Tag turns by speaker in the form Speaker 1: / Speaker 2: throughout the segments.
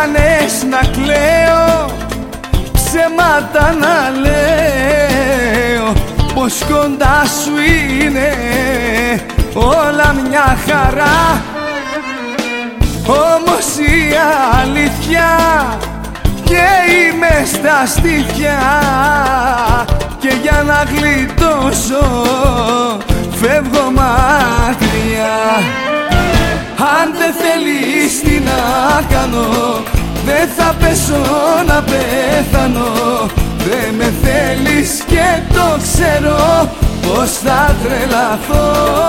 Speaker 1: κάνες να κλαίω, ψέματα να λέω, πως κοντά σου είναι όλα μια χαρά. Όμως η αλήθεια καίει μες στα στήθια και για να γλιτώσω φεύγω μακριά. Αν δεν θέλεις τι να κάνω, δεν θα πέσω να πεθάνω. Δεν με θέλεις και το ξέρω πως θα τρελαθώ.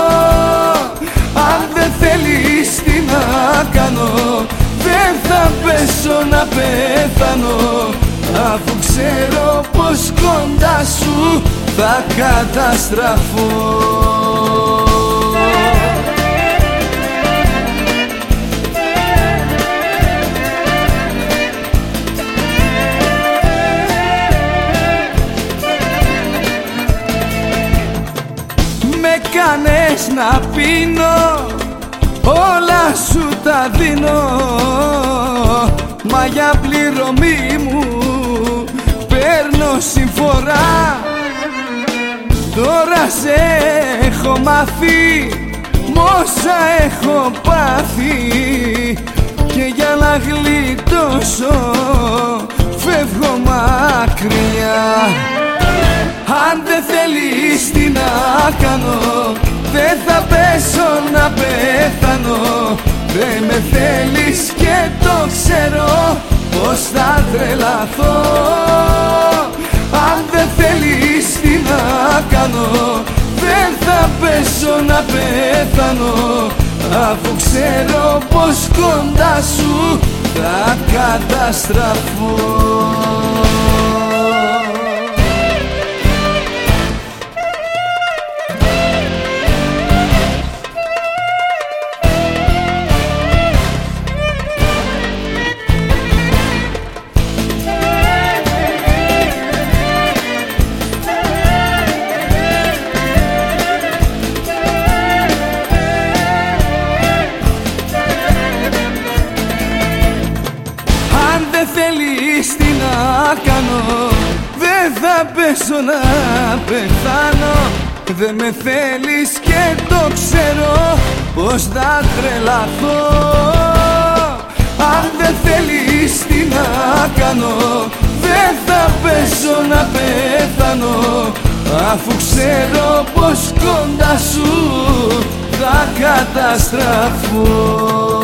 Speaker 1: Αν δεν θέλεις τι να κάνω, δεν θα πέσω να πεθάνω, αφού ξέρω πως κοντά σου θα καταστραφώ. Με κάνες να πίνω, όλα σου τα δίνω, μα για πληρωμή μου παίρνω συμφορά. Τώρα σε έχω μάθει μ' όσα έχω πάθει και για να γλιτώσω φεύγω μακριά. Αν δεν θέλεις τι να κάνω, δεν θα πέσω να πεθάνω. Δεν με θέλεις και το ξέρω πως θα τρελαθώ. Αν δεν θέλεις τι να κάνω, δεν θα πέσω να πεθάνω, αφού ξέρω πως κοντά σου θα καταστραφώ. Θέλεις τι να κάνω, δεν θα πέσω να πεθάνω. Δεν με θέλεις και το ξέρω πως θα τρελαθώ. Αν δεν θέλεις τι να κάνω, δεν θα πέσω να πεθάνω, αφού ξέρω πως κοντά σου θα καταστραφώ.